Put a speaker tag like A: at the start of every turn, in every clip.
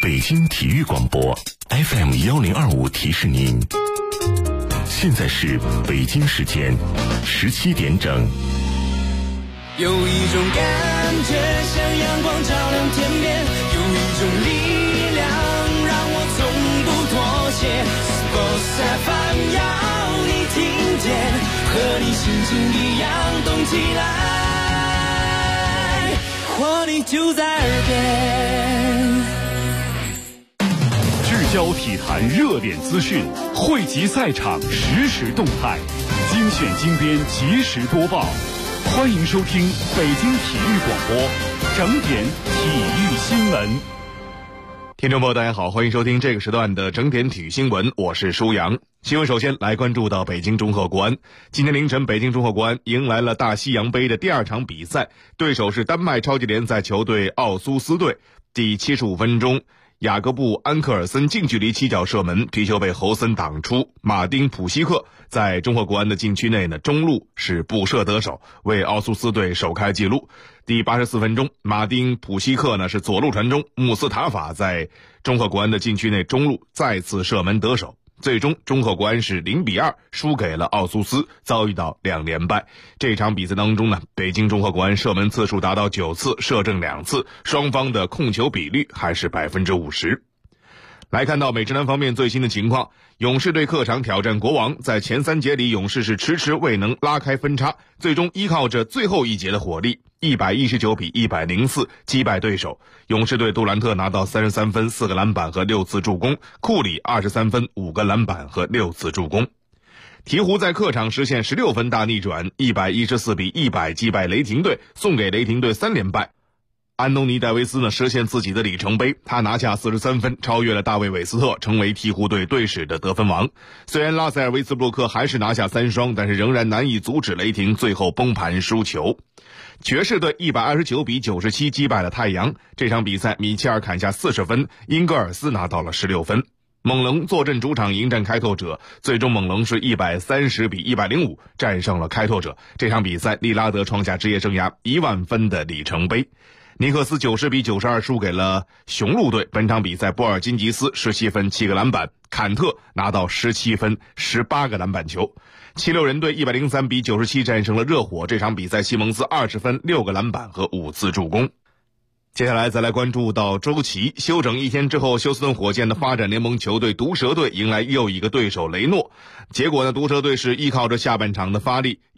A: 北京体育广播 FM1025提示您，现在是北京时间17点整。
B: 有一种感觉像阳光照亮天边，有一种力量让我从不妥协。Sports FM 要你听见，和你心情一样动起来，活力就在耳边。
C: 聚焦体坛热点资讯，汇集赛场实时动态，精选精编及时播报。欢迎收听北京体育广播整点体育新闻。
D: 听众朋友大家好，欢迎收听这个时段的整点体育新闻，我是舒阳。新闻首先来关注到北京中赫国安。今天凌晨，北京中赫国安迎来了大西洋杯的第2场比赛，对手是丹麦超级联赛球队奥苏斯队。第75分钟，雅各布·安克尔森近距离起脚射门，皮球被侯森挡出，马丁·普希克在中赫国安的禁区内中路是补射得手，为奥苏斯队首开纪录。第84分钟，马丁·普希克是左路传中，穆斯塔法在中赫国安的禁区内中路再次射门得手。最终中赫国安是0-2输给了奥苏斯，遭遇到2连败。这场比赛当中北京中赫国安射门次数达到9次，射正2次，双方的控球比率还是50%。来看到美职篮方面最新的情况，勇士队客场挑战国王，在前3节里勇士是迟迟未能拉开分差，最终依靠着最后一节的火力119-104击败对手。勇士队杜兰特拿到33分、4个篮板和6次助攻，库里23分、5个篮板和6次助攻。鹈鹕在客场实现16分大逆转，114-100击败雷霆队，送给雷霆队3连败。安东尼·戴维斯实现自己的里程碑，他拿下43分，超越了大卫·韦斯特，成为鹈鹕队队史的得分王。虽然拉塞尔·威斯布鲁克还是拿下3双，但是仍然难以阻止雷霆最后崩盘输球。爵士队129-97击败了太阳，这场比赛米切尔砍下40分，英格尔斯拿到了16分。猛龙坐镇主场迎战开拓者，最终猛龙是130-105战胜了开拓者。这场比赛利拉德创下职业生涯1万分的里程碑。尼克斯90-92输给了雄鹿队，本场比赛波尔津吉斯17分7个篮板，坎特拿到17分18个篮板球。76人队103-97战胜了热火，这场比赛西蒙斯20分6个篮板和5次助攻。接下来再来关注到周琦，休整1天之后，休斯顿火箭的发展联盟球队毒蛇队迎来又一个对手雷诺。结果毒蛇队是依靠着下半场的发力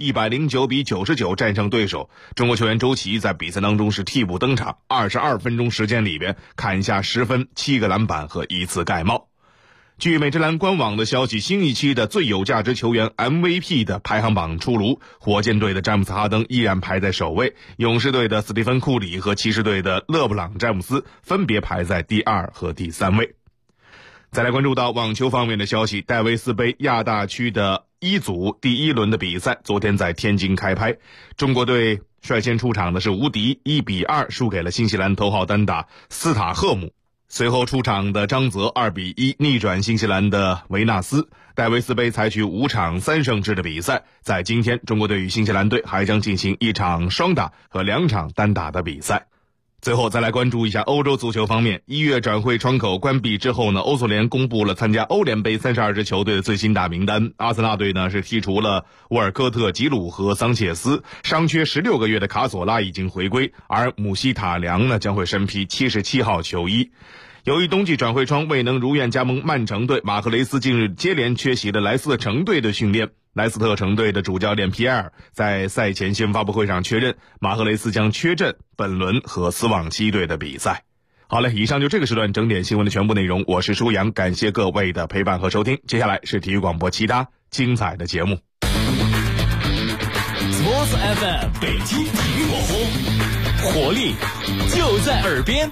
D: 109-99战胜对手。中国球员周琦在比赛当中是替补登场，22分钟时间里边砍下10分7个篮板和1次盖帽。据美职篮官网的消息，新一期的最有价值球员 MVP 的排行榜出炉，火箭队的詹姆斯·哈登依然排在首位，勇士队的斯蒂芬·库里和骑士队的勒布朗·詹姆斯分别排在第2和第3位。再来关注到网球方面的消息，戴维斯杯亚大区的一组第1轮的比赛昨天在天津开拍，中国队率先出场的是无敌1-2输给了新西兰头号单打斯塔赫姆。随后出场的张泽2-1逆转新西兰的维纳斯。戴维斯杯采取5场3胜制的比赛，在今天中国队与新西兰队还将进行1场双打和2场单打的比赛。最后再来关注一下欧洲足球方面，1月转会窗口关闭之后欧足联公布了参加欧联杯32支球队的最新大名单。阿森纳队是剔除了沃尔科特、吉鲁和桑切斯，伤缺16个月的卡索拉已经回归，而姆希塔良将会身披77号球衣。由于冬季转会窗未能如愿加盟曼城队，马赫雷斯近日接连缺席了莱斯特城队的训练。莱斯特城队的主教练皮埃尔在赛前新闻发布会上确认，马赫雷斯将缺阵本轮和斯旺西队的比赛。好嘞，以上就这个时段整点新闻的全部内容，我是舒阳，感谢各位的陪伴和收听。接下来是体育广播其他精彩的节目。
E: Sports FM 北京体育广播，活力就在耳边。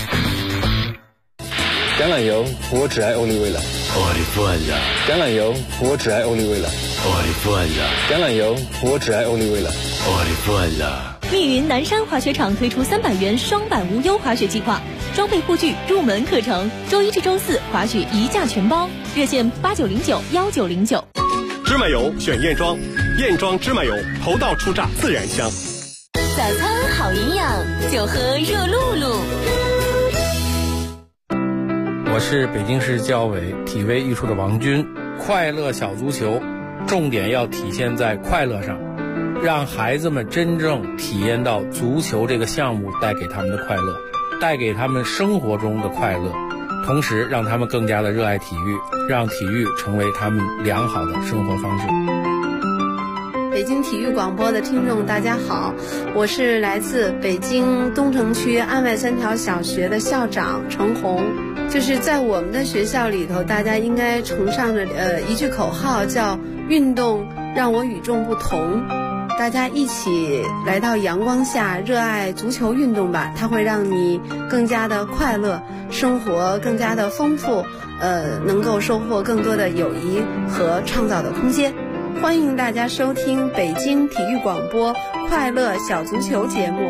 F: 橄榄油，我只爱欧丽薇了。橄榄油，我只爱欧丽薇了。橄榄油，我只爱欧丽薇了。
G: 密云南山滑雪场推出300元双板无忧滑雪计划，装备护具、入门课程，周1至周4滑雪一价全包，热线89091909。
H: 芝麻油选燕庄，燕庄芝麻油头道出榨自然香。
G: 早餐好营养，就喝热露露。
I: 我是北京市教委体卫艺术的王军。快乐小足球重点要体现在快乐上，让孩子们真正体验到足球这个项目带给他们的快乐，带给他们生活中的快乐，同时让他们更加的热爱体育，让体育成为他们良好的生活方式。
J: 北京体育广播的听众大家好，我是来自北京东城区安外三条小学的校长程红。就是在我们的学校里头，大家应该崇尚着一句口号，叫运动让我与众不同。大家一起来到阳光下，热爱足球运动吧，它会让你更加的快乐，生活更加的丰富，能够收获更多的友谊和创造的空间。欢迎大家收听北京体育广播快乐小足球节目。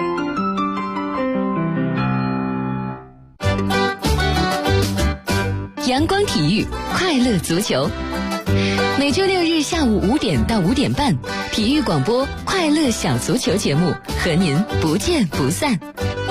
K: 阳光体育快乐足球，每周六日下午5点到5点半，体育广播快乐小足球节目和您不见不散。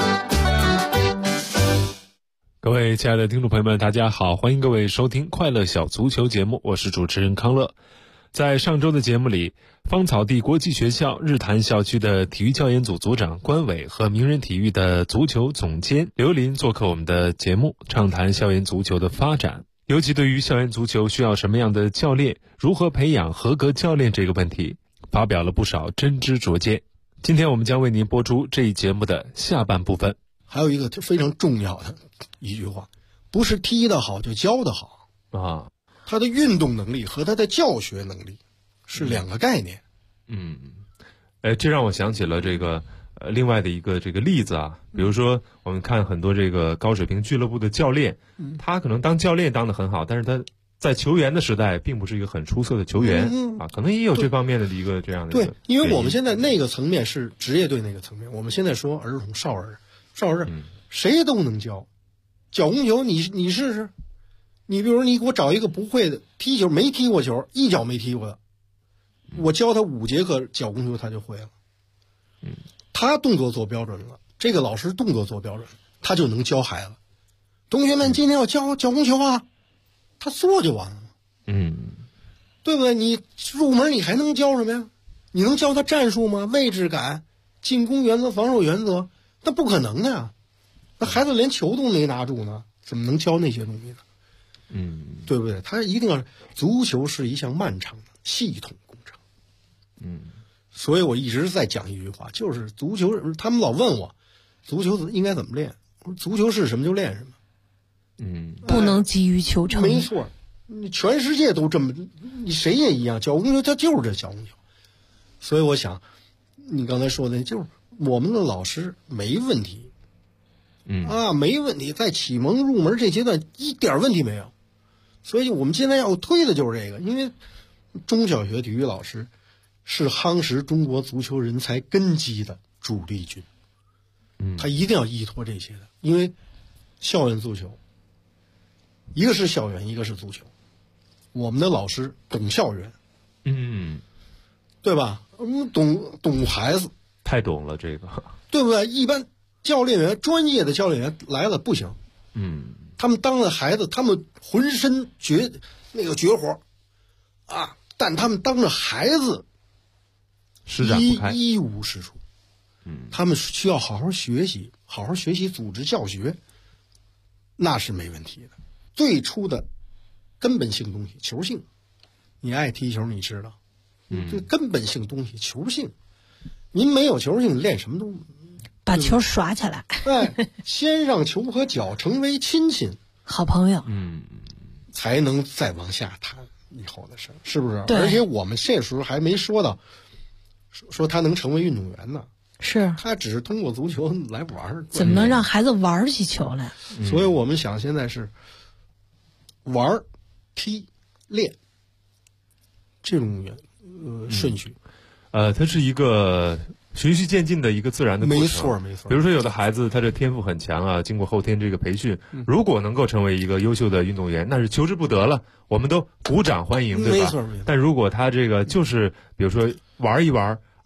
L: 各位亲爱的听众朋友们，大家好，欢迎各位收听快乐小足球节目，我是主持人康乐。在上周的节目里，芳草地国际学校日坛校区的体育教研组组长关伟和名人体育的足球总监刘林做客我们的节目，畅谈校园足球的发展，尤其对于校园足球需要什么样的教练，如何培养合格教练这个问题，发表了不少真知灼见。今天我们将为您播出这一节目的下半部分。
M: 还有一个非常重要的一句话，不是踢得好就教得好
L: 啊。
M: 他的运动能力和他的教学能力是两个概念。
L: 这让我想起了这个另外的一个这个例子啊，比如说我们看很多这个高水平俱乐部的教练，他可能当教练当得很好，但是他在球员的时代并不是一个很出色的球员啊，可能也有这方面的一个这样的
M: 对，因为我们现在那个层面是职业队那个层面，我们现在说儿童少儿谁都能教，脚弓球你试试。你比如你给我找一个不会的踢球没踢过球，一脚没踢过的，我教他5节课脚弓球他就会了。他动作做标准了，这个老师动作做标准，他就能教孩子。同学们今天要教脚弓球啊，他做就完了。对不对？你入门你还能教什么呀？你能教他战术吗？位置感、进攻原则、防守原则，那不可能的呀。那孩子连球都没拿住呢，怎么能教那些东西呢？对不对？他一定要，足球是一项漫长的系统工程。所以我一直在讲一句话，就是足球，他们老问我，足球应该怎么练？我说足球是什么就练什么。
N: 不能急于求成。
M: 没错，你全世界都这么，你谁也一样，脚弓球它就是这脚弓球。所以我想，你刚才说的，就是我们的老师没问题。没问题，在启蒙入门这阶段一点问题没有。所以我们现在要推的就是这个，因为中小学体育老师是夯实中国足球人才根基的主力军。他一定要依托这些的，因为校园足球，一个是校园，一个是足球。我们的老师懂校园，对吧？懂孩子，
L: 太懂了这个，
M: 对不对？一般教练员，专业的教练员来了不行，他们当了孩子，他们浑身绝活啊，但他们当着孩子
L: 施展不开，
M: 一无是处。他们需要好好学习，好好学习组织教学，那是没问题的。最初的根本性东西，球性，你爱踢球，你知道，这根本性东西，球性，您没有球性，练什么都。
N: 把球耍起来，
M: 先让球和脚成为亲戚、
N: 好朋友，
M: 才能再往下谈以后的事，是不是？
N: 对。
M: 而且我们这时候还没说到，说他能成为运动员呢，
N: 是
M: 他只是通过足球来玩，
N: 怎么能让孩子玩起球来？
M: 所以我们想现在是玩、踢、练这种顺序，
L: 它是一个循序渐进的一个自然的过程。
M: 没错。
L: 比如说有的孩子他这天赋很强啊，经过后天这个培训，如果能够成为一个优秀的运动员，那是求之不得了，我们都鼓掌欢迎，对吧？
M: 没错。
L: 但如果他这个就是比如说玩一玩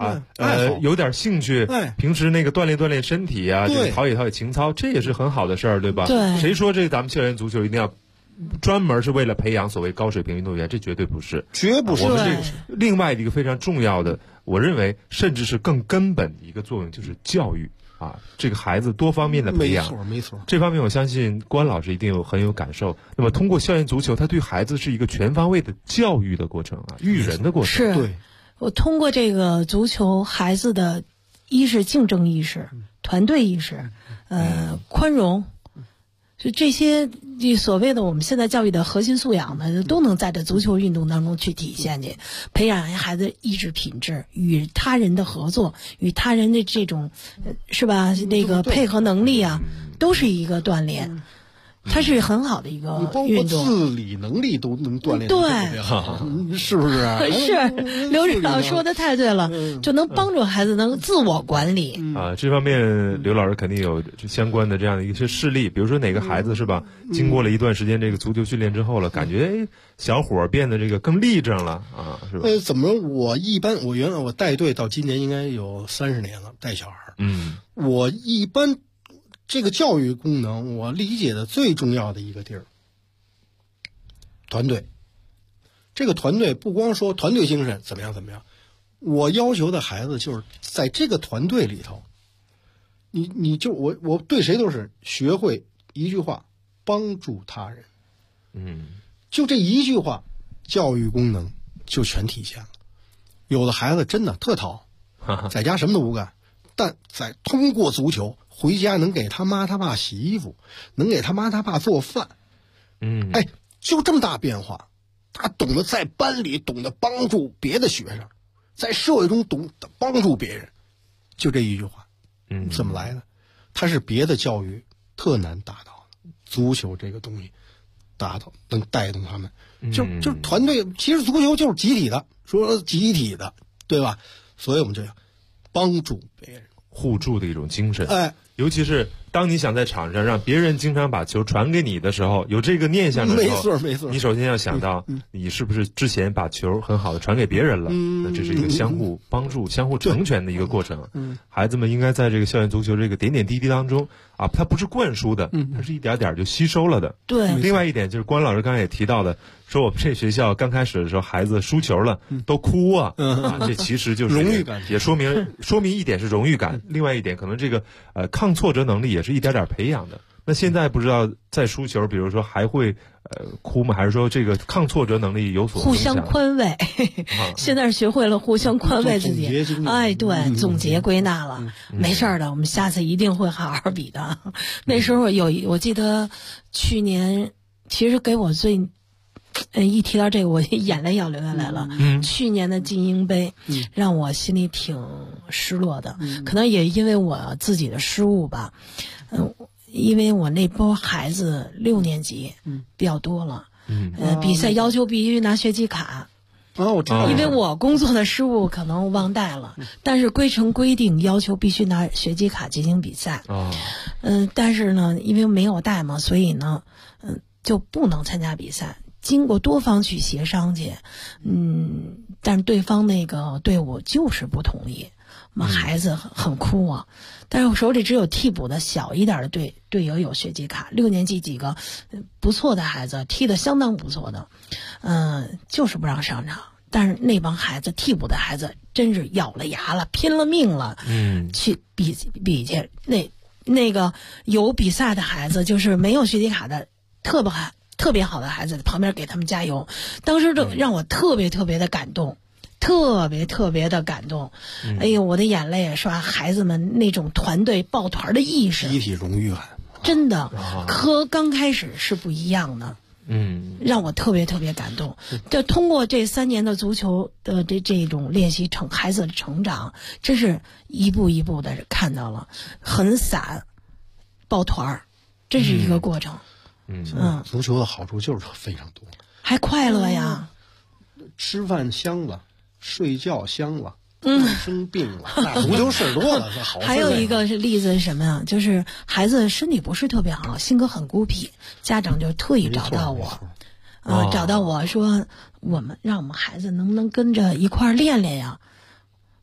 L: 啊，有点兴趣，平时那个锻炼身体啊，这个陶冶情操，这也是很好的事儿，对吧？
N: 对。
L: 谁说这个咱们校园足球一定要专门是为了培养所谓高水平运动员？这绝对不是，
M: 绝不是。
L: 我们这个另外一个非常重要的，我认为甚至是更根本的一个作用，就是教育。这个孩子多方面的培养，
M: 没错。
L: 这方面我相信关老师一定很有感受。那么通过校园足球，它对孩子是一个全方位的教育的过程啊，育人的过程。
N: 是，
M: 对。
N: 我通过这个足球，孩子的一是竞争意识、团队意识，宽容，就这些所谓的我们现在教育的核心素养呢，都能在这足球运动当中去体现去，培养孩子意志品质，与他人的合作，与他人的这种是吧？那个配合能力啊，都是一个锻炼。它是很好的一个运动，
M: 自理能力都能锻炼，
N: 对，
M: 是不是啊？
N: 是，刘指导说的太对了，就能帮助孩子能自我管理
L: 啊。这方面刘老师肯定有相关的这样的一些事例，比如说哪个孩子是吧，经过了一段时间这个足球训练之后了，感觉小伙变得这个更立正了啊，是吧？
M: 怎么我原来我带队到今年应该有30年了，带小孩。我一般。这个教育功能，我理解的最重要的一个地儿，团队。这个团队不光说团队精神怎么样，我要求的孩子就是在这个团队里头，你就我对谁都是学会一句话，帮助他人。就这一句话，教育功能就全体现了。有的孩子真的特淘，在家什么都不干，但在通过足球。回家能给他妈他爸洗衣服，能给他妈他爸做饭，就这么大变化。他懂得在班里懂得帮助别的学生，在社会中懂得帮助别人，就这一句话，怎么来的？他是别的教育特难达到的，足球这个东西达到能带动他们，就团队。其实足球就是集体的，说集体的，对吧？所以我们就要帮助别人。
L: 互助的一种精神，尤其是当你想在场上让别人经常把球传给你的时候，有这个念想的时候，
M: 没错，
L: 你首先要想到你是不是之前把球很好的传给别人了，那这是一个相互帮助、相互成全的一个过程。孩子们应该在这个校园足球这个点点滴滴当中啊，它不是灌输的，它是一点点就吸收了的。
N: 对。
L: 另外一点就是关老师刚才也提到的，说我们这学校刚开始的时候，孩子输球了都哭啊，这其实就是
M: 荣誉感，
L: 也说明一点是荣誉感，另外一点可能这个抗挫折能力也是一点点培养的。那现在不知道再输球，比如说还会哭吗？还是说这个抗挫折能力有所
N: 互相宽慰？现在是学会了互相宽慰自己。对，总结归纳了，没事的，我们下次一定会好好比的。那时候我记得去年，其实给我最一提到这个，我眼泪要流下来了。去年的精英杯，让我心里挺失落的，可能也因为我自己的失误吧。因为我那波孩子6年级比较多了，比赛要求必须拿学籍卡。
M: 我知道。
N: 因为我工作的失误可能忘带了，但是规程规定要求必须拿学籍卡进行比赛。但是呢，因为没有带嘛，所以呢，就不能参加比赛。经过多方去协商去，但是对方那个队伍就是不同意。我们孩子很哭啊，但是我手里只有替补的小一点的队友有学籍卡，6年级几个不错的孩子踢得相当不错的，就是不让上场。但是那帮孩子替补的孩子真是咬了牙了，拼了命了，去比去。那个有比赛的孩子，就是没有学籍卡的特别好的孩子旁边给他们加油，当时就让我特别的感动。特别的感动，哎呦，我的眼泪也刷。孩子们那种团队抱团的意识，
M: 集体荣誉感，
N: 真的和刚开始是不一样的。让我特别感动。这通过这3年的足球的这种练习孩子的成长，真是一步一步的看到了，很散，抱团，这是一个过程。
M: 足球的好处就是非常多，
N: 还快乐呀，
M: 吃饭香了。睡觉香了，生病了，那足球事多了，好。
N: 还有一个例子是什么呀？就是孩子身体不是特别好，性格很孤僻，家长就特意找到我，找到我说，让我们孩子能不能跟着一块儿练练呀？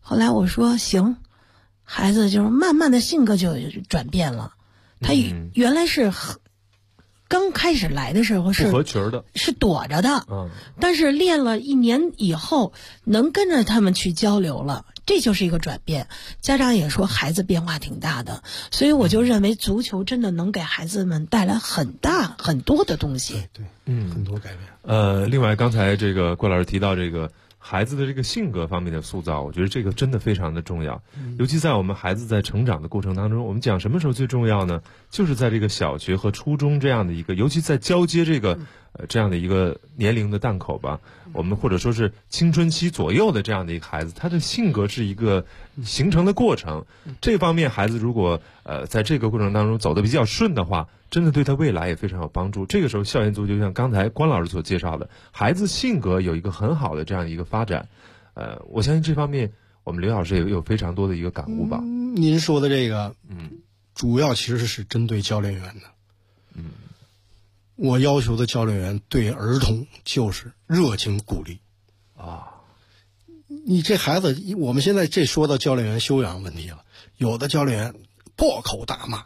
N: 后来我说行，孩子就是慢慢的性格就转变了。他原来是刚开始来的时候是
L: 不合群的，
N: 是躲着的，但是练了1年以后，能跟着他们去交流了，这就是一个转变。家长也说孩子变化挺大的，所以我就认为足球真的能给孩子们带来很多的东西。
M: 对，很多改变。
L: 另外刚才这个郭老师提到这个孩子的这个性格方面的塑造，我觉得这个真的非常的重要。尤其在我们孩子在成长的过程当中，我们讲什么时候最重要呢？就是在这个小学和初中这样的一个，尤其在交接这个这样的一个年龄的档口吧，我们或者说是青春期左右的这样的一个孩子，他的性格是一个形成的过程。这方面孩子如果在这个过程当中走得比较顺的话，真的对他未来也非常有帮助。这个时候校园足球像刚才关老师所介绍的，孩子性格有一个很好的这样一个发展。我相信这方面我们刘老师也有非常多的一个感悟吧。
M: 您说的这个主要其实是针对教练员的。我要求的教练员对儿童就是热情鼓励啊。你这孩子，我们现在这说到教练员修养问题了，有的教练员破口大骂，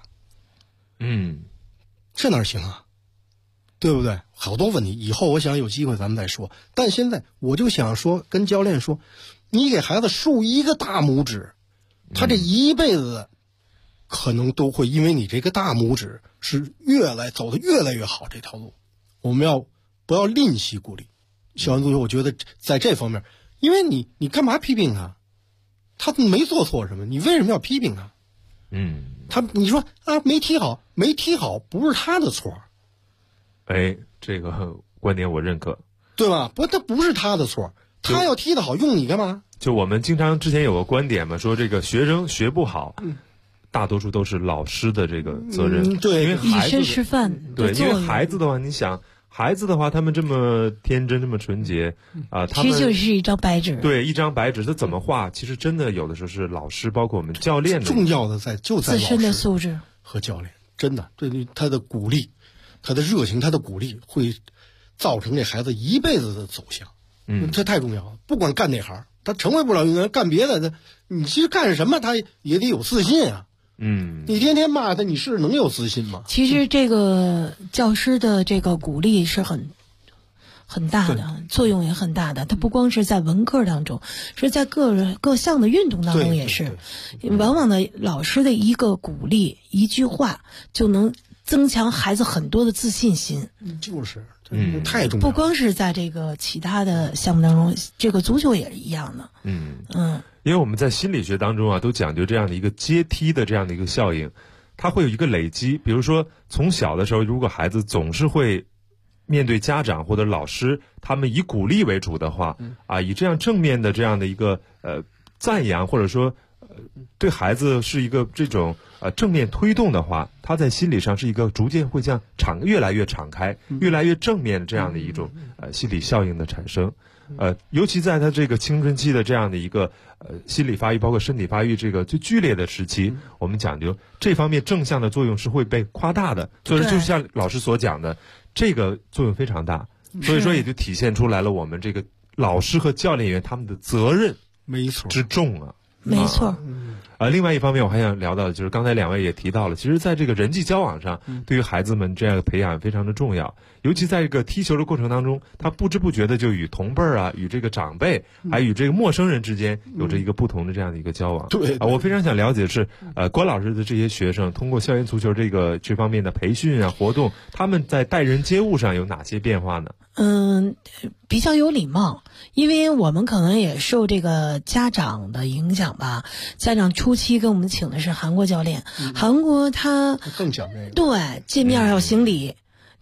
M: 这哪行啊？对不对？好多问题，以后我想有机会咱们再说。但现在我就想说，跟教练说，你给孩子竖一个大拇指，他这一辈子可能都会因为你这个大拇指是走得越来越好这条路。我们不要吝惜鼓励。校园足球，我觉得在这方面，因为你干嘛批评他？他没做错什么，你为什么要批评他？你说啊，没踢好不是他的错。
L: 这个观点我认可，
M: 对吧？他不是他的错，他要踢得好，用你干嘛？
L: 就我们经常之前有个观点嘛，说这个学生学不好，大多数都是老师的这个责任。
M: 对，
L: 因为孩子
N: 以身示范。
L: 对，因为孩子的话，你想。孩子的话，他们这么天真，这么纯洁啊，他们
N: 其实就是一张白纸。
L: 对，一张白纸，他怎么画？其实真的有的时候是老师，包括我们教练的
M: 重要的就在
N: 自身的素质
M: 和教练，真的对他的鼓励、他的热情、他的鼓励，会造成这孩子一辈子的走向。这太重要了。不管干哪行，他成为不了运动员，干别的，你其实干什么，他也得有自信啊。你天天骂他，你是能有自信吗？
N: 其实这个教师的这个鼓励是很大的，作用也很大的。他不光是在文科当中，是在各项的运动当中也是。往往的老师的一个鼓励，一句话就能增强孩子很多的自信心。
M: 就是太重要了。
N: 不光是在这个其他的项目当中，这个足球也是一样的。
L: 因为我们在心理学当中啊，都讲究这样的一个阶梯的这样的一个效应，它会有一个累积。比如说从小的时候，如果孩子总是会面对家长或者老师，他们以鼓励为主的话，以这样正面的这样的一个赞扬，或者说对孩子是一个这种正面推动的话，他在心理上是一个逐渐会这样越来越敞开、越来越正面这样的一种心理效应的产生。尤其在他这个青春期的这样的一个心理发育，包括身体发育这个最剧烈的时期，我们讲究这方面正向的作用是会被夸大的。所以说，就像老师所讲的，这个作用非常大。所以说，也就体现出来了我们这个老师和教练员他们的责任之重啊。
N: 没错。
L: 另外一方面我还想聊到的就是刚才两位也提到了，其实在这个人际交往上，对于孩子们这样的培养非常的重要。尤其在这个踢球的过程当中，他不知不觉的就与同辈啊、与这个长辈，还与这个陌生人之间有着一个不同的这样的一个交往。
M: 对
L: 我非常想了解的是，关老师的这些学生通过校园足球这方面的培训啊活动，他们在待人接物上有哪些变化呢？
N: 比较有礼貌，因为我们可能也受这个家长的影响吧。家长初期跟我们请的是韩国教练，韩国他
M: 更讲这个，
N: 对，见面要行礼，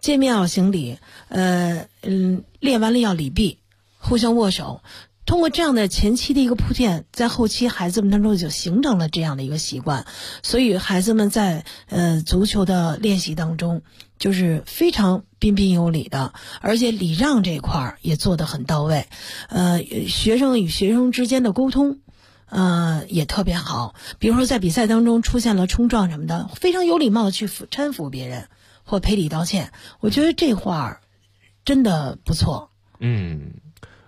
N: 练完了要礼毕，互相握手。通过这样的前期的一个铺垫，在后期孩子们当中就形成了这样的一个习惯，所以孩子们在足球的练习当中就是非常彬彬有礼的，而且礼让这一块也做得很到位。学生与学生之间的沟通也特别好，比如说在比赛当中出现了冲撞什么的，非常有礼貌的去搀扶别人或赔礼道歉，我觉得这块真的不错。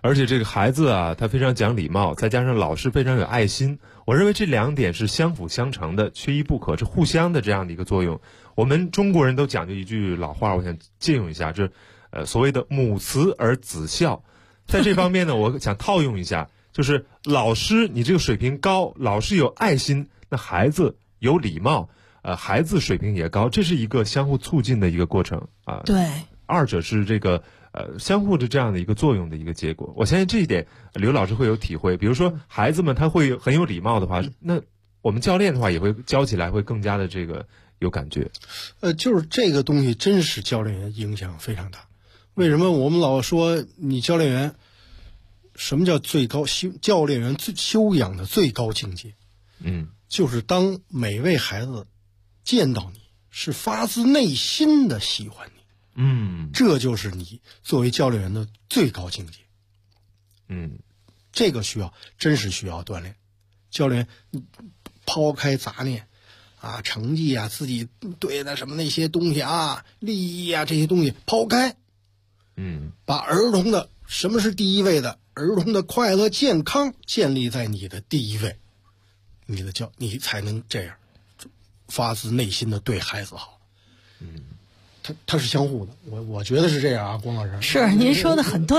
L: 而且这个孩子啊，他非常讲礼貌，再加上老师非常有爱心，我认为这2点是相辅相成的，缺一不可，是互相的这样的一个作用。我们中国人都讲究一句老话，我想借用一下，这所谓的母慈而子孝。在这方面呢，我想套用一下，就是老师你这个水平高，老师有爱心，那孩子有礼貌，孩子水平也高，这是一个相互促进的一个过程啊。
N: 对，
L: 二者是这个相互的这样的一个作用的一个结果。我相信这一点刘老师会有体会。比如说孩子们他会很有礼貌的话，那我们教练的话也会教起来会更加的这个有感觉。
M: 就是这个东西真是教练员影响非常大。为什么我们老说你教练员，什么叫最高教练员最修养的最高境界？就是当每位孩子见到你是发自内心的喜欢你，这就是你作为教练员的最高境界。这个真是需要锻炼。教练员抛开杂念啊，成绩啊，自己对的什么那些东西啊，利益啊这些东西抛开，把儿童的什么是第一位的，儿童的快乐健康建立在你的第一位，你才能这样发自内心的对孩子好。它是相互的，我觉得是这样啊，龚老师。
N: 是，您说的很对。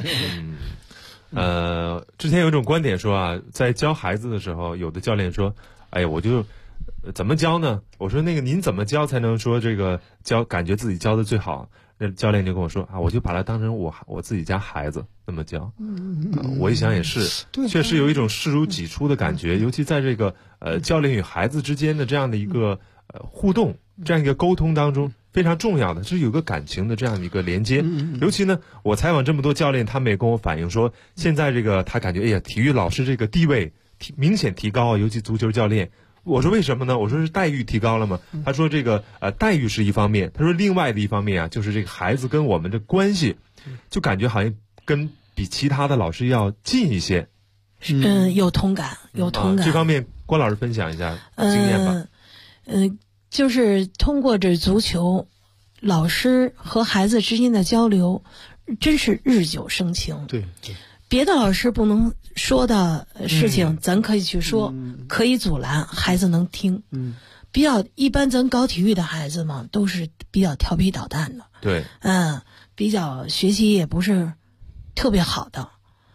L: 之前有一种观点说啊，在教孩子的时候，有的教练说，哎呀，我就怎么教呢？我说那个您怎么教才能说这个感觉自己教的最好？那教练就跟我说啊，我就把他当成我自己家孩子那么教。我一想也是，确实有一种视如己出的感觉，尤其在这个教练与孩子之间的这样的一个互动，这样一个沟通当中，非常重要的是有个感情的这样的一个连接。尤其呢，我采访这么多教练，他们也跟我反映说，现在这个他感觉，哎呀，体育老师这个地位明显提高，尤其足球教练。我说为什么呢？我说是待遇提高了吗？他说这个待遇是一方面，他说另外的一方面啊，就是这个孩子跟我们的关系，就感觉好像比其他的老师要近一些。
N: 有同感，有同感。
L: 这方面关老师分享一下经验吧。
N: 就是通过这足球，老师和孩子之间的交流，真是日久生情。
M: 对。
N: 别的老师不能说的事情，咱可以去说，可以阻拦，孩子能听。一般咱搞体育的孩子嘛，都是比较调皮捣蛋的。
L: 对。
N: 比较学习也不是特别好的，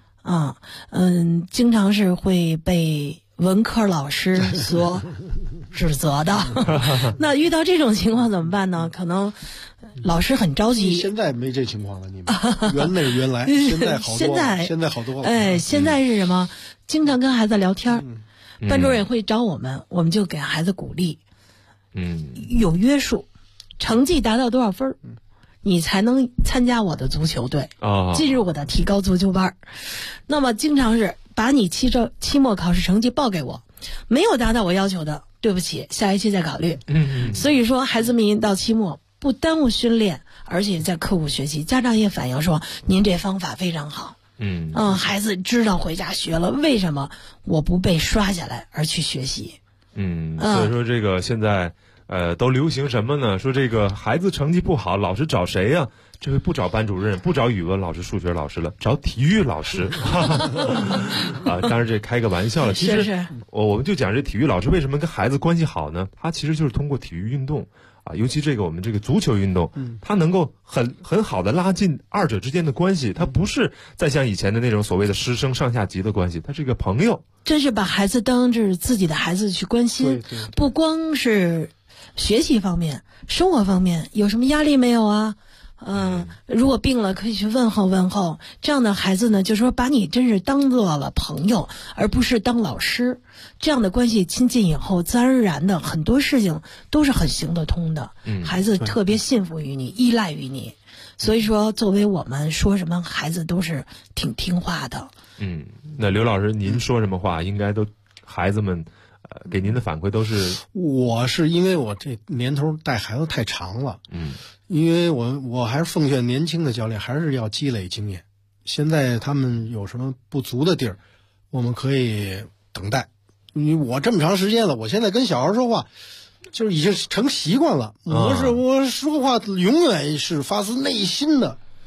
N: 经常是会被文科老师所指责的。那遇到这种情况怎么办呢？可能老师很着急。
M: 现在没这情况了，你们原来现在好多，现在好多。
N: 现在是什么？经常跟孩子聊天，班主任也会找我们，我们就给孩子鼓励。有约束，成绩达到多少分，你才能参加我的足球队，进入我的提高足球班。那么经常是把你期末考试成绩报给我，没有达到我要求的，对不起，下一期再考虑。所以说孩子们一到期末不耽误训练，而且在刻苦学习。家长也反映说您这方法非常好。孩子知道回家学了，为什么我不被刷下来而去学习？
L: 所以说这个现在都流行什么呢？说这个孩子成绩不好，老师找谁呀？这回不找班主任，不找语文老师、数学老师了，找体育老师。当然这开个玩笑了。其实我们就讲这体育老师为什么跟孩子关系好呢？他其实就是通过体育运动尤其我们这个足球运动，它能够很好的拉近二者之间的关系。它不是再像以前的那种所谓的师生上下级的关系，它是一个朋友。
N: 真是把孩子当着自己的孩子去关心，不光是学习方面，生活方面有什么压力没有啊？如果病了可以去问候问候。这样的孩子呢，就是说把你真是当做了朋友，而不是当老师。这样的关系亲近以后，自然而然的很多事情都是很行得通的。孩子特别信服于你，依赖于你。所以说作为我们说什么，孩子都是挺听话的。
L: 那刘老师您说什么话，应该都孩子们给您的反馈都是。
M: 我是因为我这年头带孩子太长了，因为我还是奉劝年轻的教练还是要积累经验。现在他们有什么不足的地儿，我们可以等待。因为我这么长时间了，我现在跟小孩说话就是已经成习惯了。我说话永远是发自内心的。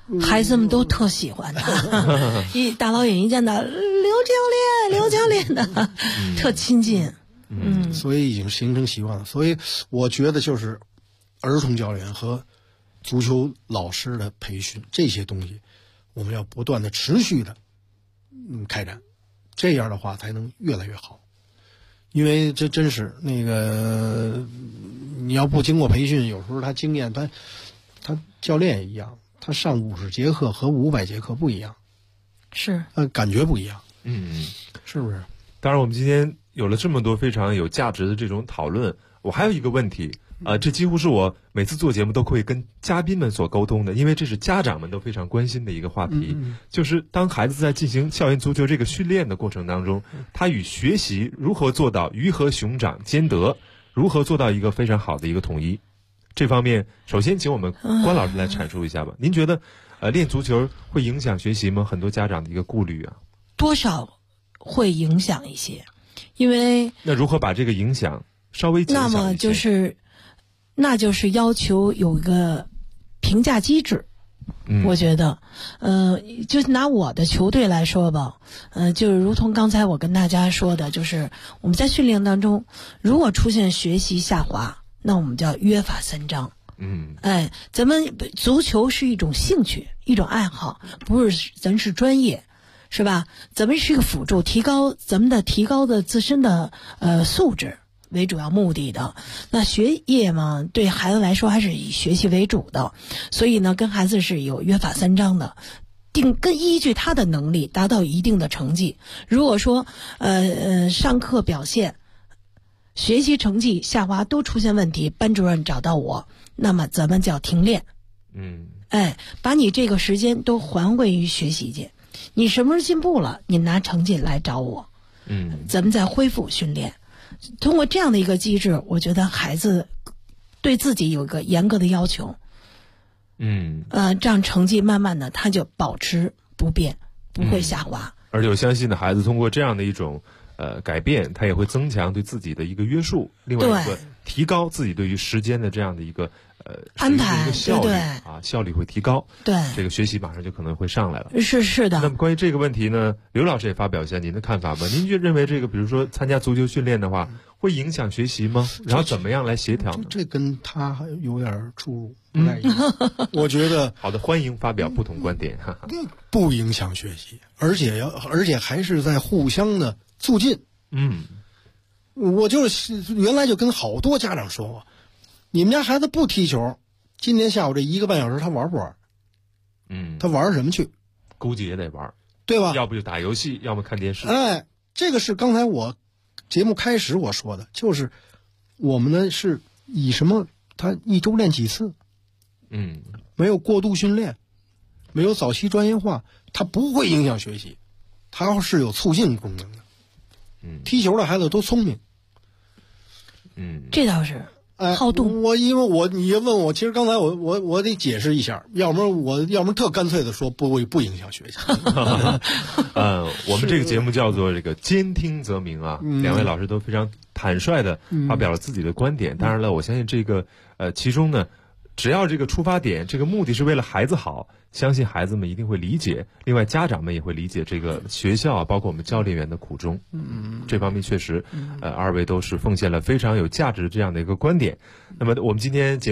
N: 孩子们都特喜欢他，大老远一见到刘教练的，特亲近。
M: 所以已经形成习惯了。所以我觉得就是儿童教练和足球老师的培训这些东西，我们要不断的持续的开展，这样的话才能越来越好。因为这真是那个你要不经过培训，有时候他经验他教练也一样，他上50节课和500节课不一样，
N: 是
M: 感觉不一样，是不是？
L: 当然我们今天有了这么多非常有价值的这种讨论，我还有一个问题这几乎是我每次做节目都会跟嘉宾们所沟通的，因为这是家长们都非常关心的一个话题，就是当孩子在进行校园足球这个训练的过程当中，他与学习如何做到鱼和熊掌兼得，如何做到一个非常好的一个统一。这方面首先请我们关老师来阐述一下吧。您觉得练足球会影响学习吗？很多家长的一个顾虑啊。
N: 多少会影响一些，因为
L: 那如何把这个影响稍微减小一些？
N: 那就是要求有一个评价机制。我觉得就拿我的球队来说吧，就是如同刚才我跟大家说的，就是我们在训练当中如果出现学习下滑，那我们叫约法三章。咱们足球是一种兴趣，一种爱好，不是咱是专业，是吧？咱们是一个辅助，提高的自身的素质为主要目的的。那学业嘛，对孩子来说还是以学习为主的，所以呢，跟孩子是有约法三章的，依据他的能力达到一定的成绩。如果说上课表现、学习成绩下滑都出现问题，班主任找到我，那么咱们叫停练。把你这个时间都还归于学习去。你什么时候进步了，你拿成绩来找我。咱们再恢复训练。通过这样的一个机制，我觉得孩子对自己有一个严格的要求。这样成绩慢慢的他就保持不变，不会下滑。
L: 而且我相信呢，孩子通过这样的一种改变，他也会增强对自己的一个约束，另外一个提高自己对于时间的这样的一个
N: 安排，
L: 一个效率效率会提高，这个学习马上就可能会上来了。
N: 是的。
L: 那么关于这个问题呢，刘老师也发表一下您的看法吧。您就认为这个，比如说参加足球训练的话，会影响学习吗？然后怎么样来协调呢？
M: 这跟他有点出入，不太一样。我觉得
L: 好的，欢迎发表不同观点。
M: 不影响学习，而且还是在互相的促进。我就是原来就跟好多家长说过，你们家孩子不踢球，今天下午这1个半小时他玩不玩？他玩什么去？
L: 估计也得玩，
M: 对吧？
L: 要不就打游戏，要么看电视。
M: 这个是刚才我节目开始我说的，就是我们呢是以什么？他一周练几次？没有过度训练，没有早期专业化，它不会影响学习，它是有促进功能的。踢球的孩子都聪明。
N: 这倒是。好动。
M: 因为你问我，其实刚才我得解释一下，要不然特干脆的说不影响学习。
L: 我们这个节目叫做这个兼听则明啊，两位老师都非常坦率的发表了自己的观点。当然了，我相信这个其中呢，只要这个出发点，这个目的是为了孩子好，相信孩子们一定会理解。另外，家长们也会理解这个学校包括我们教练员的苦衷。这方面确实，二位都是奉献了非常有价值这样的一个观点。那么，我们今天节目